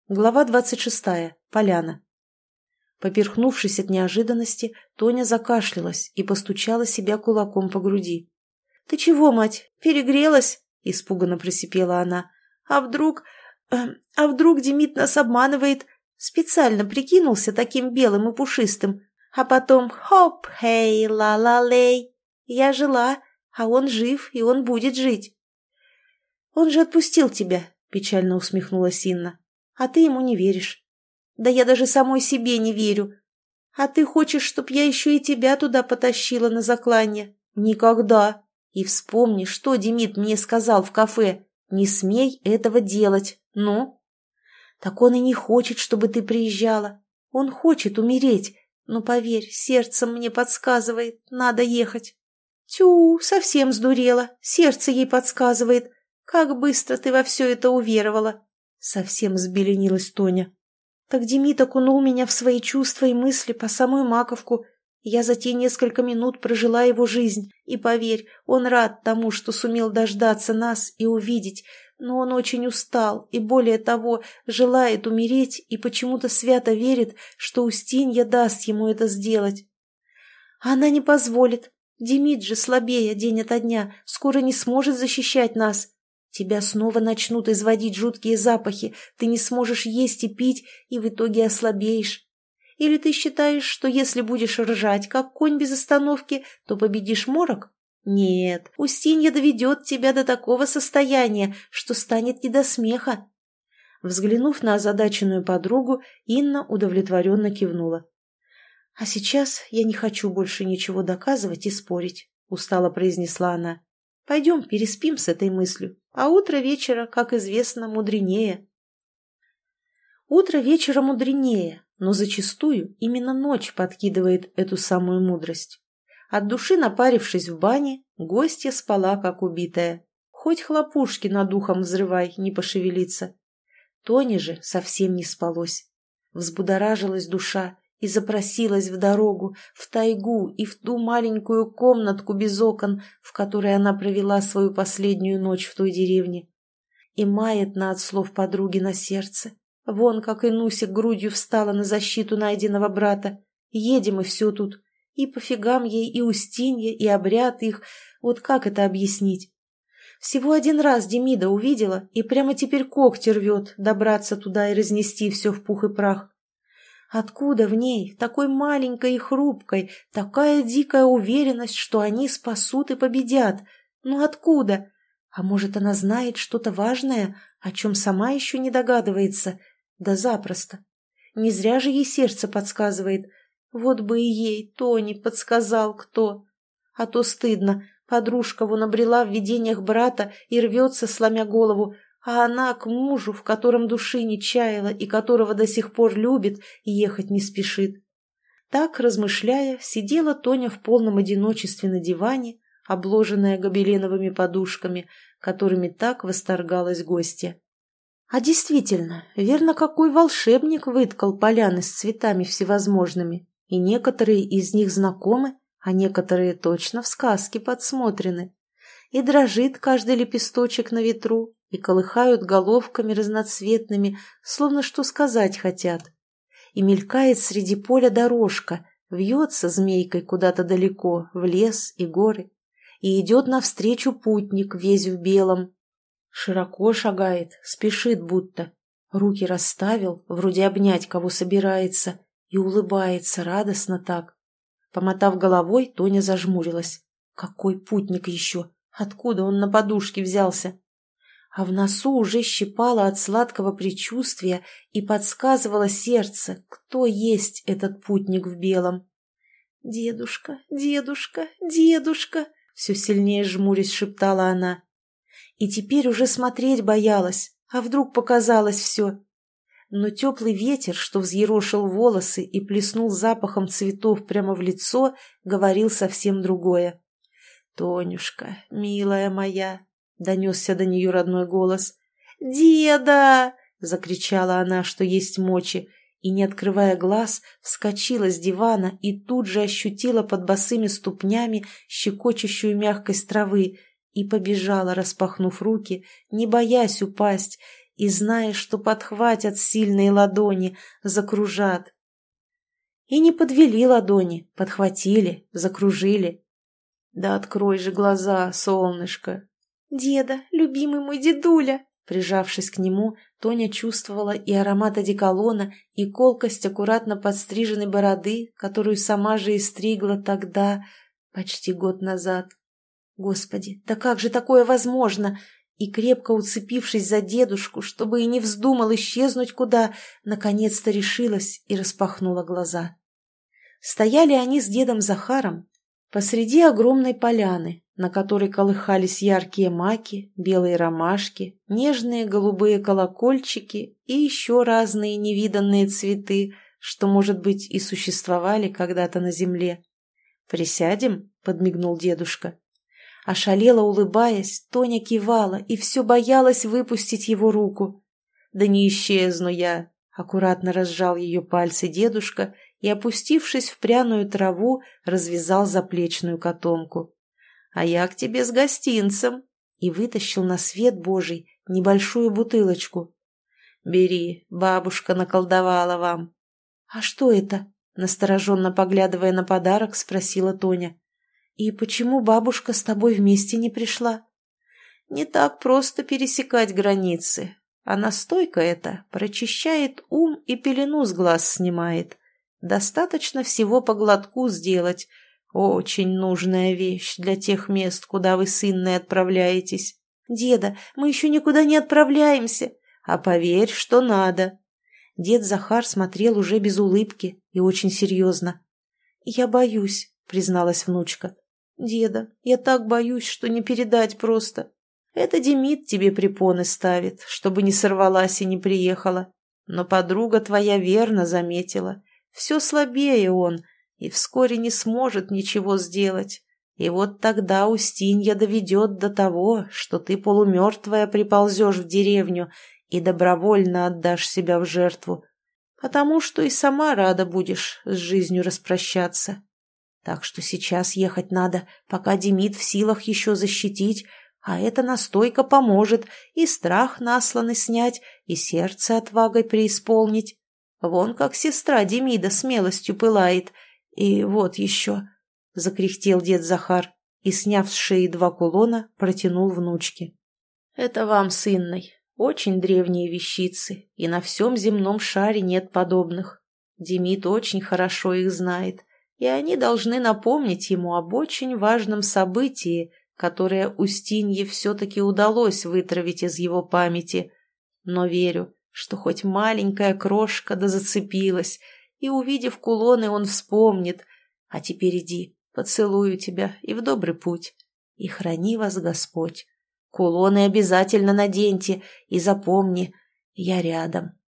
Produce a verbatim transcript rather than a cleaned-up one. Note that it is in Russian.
Глава двадцать шестая. Поляна. Поперхнувшись от неожиданности, Тоня закашлялась и постучала себя кулаком по груди. — Ты чего, мать, перегрелась? — испуганно просипела она. — А вдруг... э, а вдруг Демид нас обманывает? Специально прикинулся таким белым и пушистым. А потом хоп, хей, ла-ла-лей. Я жила, а он жив, и он будет жить. — Он же отпустил тебя, — печально усмехнулась Инна. А ты ему не веришь. Да я даже самой себе не верю. А ты хочешь, чтоб я еще и тебя туда потащила на закланье? Никогда. И вспомни, что Демид мне сказал в кафе. Не смей этого делать. Ну? Так он и не хочет, чтобы ты приезжала. Он хочет умереть. Но, поверь, сердцем мне подсказывает, надо ехать. Тю, совсем сдурела. Сердце ей подсказывает. Как быстро ты во все это уверовала. Совсем взбеленилась Тоня. Так Демид окунул меня в свои чувства и мысли по самую маковку. Я за те несколько минут прожила его жизнь. И поверь, он рад тому, что сумел дождаться нас и увидеть. Но он очень устал и, более того, желает умереть и почему-то свято верит, что Устинья даст ему это сделать. А она не позволит. Демид же слабее день ото дня, скоро не сможет защищать нас. Тебя снова начнут изводить жуткие запахи, ты не сможешь есть и пить, и в итоге ослабеешь. Или ты считаешь, что если будешь ржать, как конь без остановки, то победишь морок? Нет, Устинья доведет тебя до такого состояния, что станет не до смеха. Взглянув на озадаченную подругу, Инна удовлетворенно кивнула. — А сейчас я не хочу больше ничего доказывать и спорить, — устало произнесла она. — Пойдем переспим с этой мыслью. А утро вечера, как известно, мудренее. Утро вечера мудренее, но зачастую именно ночь подкидывает эту самую мудрость. От души напарившись в бане, гостья спала, как убитая. Хоть хлопушки над ухом взрывай, не пошевелиться. Тоне же совсем не спалось. Взбудоражилась душа и запросилась в дорогу, в тайгу и в ту маленькую комнатку без окон, в которой она провела свою последнюю ночь в той деревне. И маятно от слов подруги на сердце. Вон как Инуся грудью встала на защиту найденного брата. Едем и все тут. И по фигам ей и Устинья, и обряд их. Вот как это объяснить? Всего один раз Демида увидела, и прямо теперь когти рвет добраться туда и разнести все в пух и прах. Откуда в ней, такой маленькой и хрупкой, такая дикая уверенность, что они спасут и победят? Ну откуда? А может, она знает что-то важное, о чем сама еще не догадывается? Да запросто. Не зря же ей сердце подсказывает. Вот бы и ей, Тони, подсказал кто. А то стыдно. Подружка вон обрела в видениях брата и рвется, сломя голову, а она к мужу, в котором души не чаяла и которого до сих пор любит, ехать не спешит. Так, размышляя, сидела Тоня в полном одиночестве на диване, обложенная гобеленовыми подушками, которыми так восторгалась гостья. А действительно, верно, какой волшебник выткал поляны с цветами всевозможными, и некоторые из них знакомы, а некоторые точно в сказке подсмотрены. И дрожит каждый лепесточек на ветру, и колыхают головками разноцветными, словно что сказать хотят. И мелькает среди поля дорожка, вьется змейкой куда-то далеко, в лес и горы. И идет навстречу путник, весь в белом. Широко шагает, спешит будто. Руки расставил, вроде обнять кого собирается, и улыбается радостно так. Помотав головой, Тоня зажмурилась. Какой путник еще? Откуда он на подушке взялся? А в носу уже щипало от сладкого предчувствия и подсказывало сердце, кто есть этот путник в белом. «Дедушка, дедушка, дедушка!» — все сильнее жмурясь шептала она. И теперь уже смотреть боялась, а вдруг показалось все. Но теплый ветер, что взъерошил волосы и плеснул запахом цветов прямо в лицо, говорил совсем другое. «Тонюшка, милая моя!» — донесся до нее родной голос. «Деда!» — закричала она, что есть мочи, и, не открывая глаз, вскочила с дивана и тут же ощутила под босыми ступнями щекочущую мягкость травы и побежала, распахнув руки, не боясь упасть, и зная, что подхватят сильные ладони, закружат. И не подвели ладони, подхватили, закружили. Да открой же глаза, солнышко. Деда, любимый мой дедуля. Прижавшись к нему, Тоня чувствовала и аромат одеколона, и колкость аккуратно подстриженной бороды, которую сама же и стригла тогда, почти год назад. Господи, да как же такое возможно? И, крепко уцепившись за дедушку, чтобы и не вздумал исчезнуть куда, наконец-то решилась и распахнула глаза. Стояли они с дедом Захаром посреди огромной поляны, на которой колыхались яркие маки, белые ромашки, нежные голубые колокольчики и еще разные невиданные цветы, что, может быть, и существовали когда-то на земле. «Присядем?» — подмигнул дедушка. Ошалела, улыбаясь, Тоня кивала и все боялась выпустить его руку. «Да не исчезну я!» — аккуратно разжал ее пальцы дедушка и, опустившись в пряную траву, развязал заплечную котомку. «А я к тебе с гостинцем!» и вытащил на свет Божий небольшую бутылочку. «Бери, бабушка наколдовала вам». «А что это?» — настороженно поглядывая на подарок, спросила Тоня. «И почему бабушка с тобой вместе не пришла?» «Не так просто пересекать границы, а настойка эта прочищает ум и пелену с глаз снимает. Достаточно всего по глотку сделать. Очень нужная вещь для тех мест, куда вы с Инной отправляетесь». «Деда, мы еще никуда не отправляемся». «А поверь, что надо». Дед Захар смотрел уже без улыбки и очень серьезно. «Я боюсь», — призналась внучка. «Деда, я так боюсь, что не передать просто. Это Демид тебе препоны ставит, чтобы не сорвалась и не приехала. Но подруга твоя верно заметила. Все слабее он, и вскоре не сможет ничего сделать. И вот тогда Устинья доведет до того, что ты полумертвая приползешь в деревню и добровольно отдашь себя в жертву, потому что и сама рада будешь с жизнью распрощаться. Так что сейчас ехать надо, пока Демид в силах еще защитить, а эта настойка поможет и страх насланный снять, и сердце отвагой преисполнить. Вон как сестра Демида смелостью пылает. И вот еще», — закряхтел дед Захар и, сняв с шеи два кулона, протянул внучке. «Это вам с Инной. Очень древние вещицы, и на всем земном шаре нет подобных. Демид очень хорошо их знает, и они должны напомнить ему об очень важном событии, которое Устинье все-таки удалось вытравить из его памяти. Но верю, что хоть маленькая крошка да зацепилась, и, увидев кулоны, он вспомнит. А теперь иди, поцелую тебя и в добрый путь. И храни вас Господь. Кулоны обязательно наденьте, и запомни, я рядом».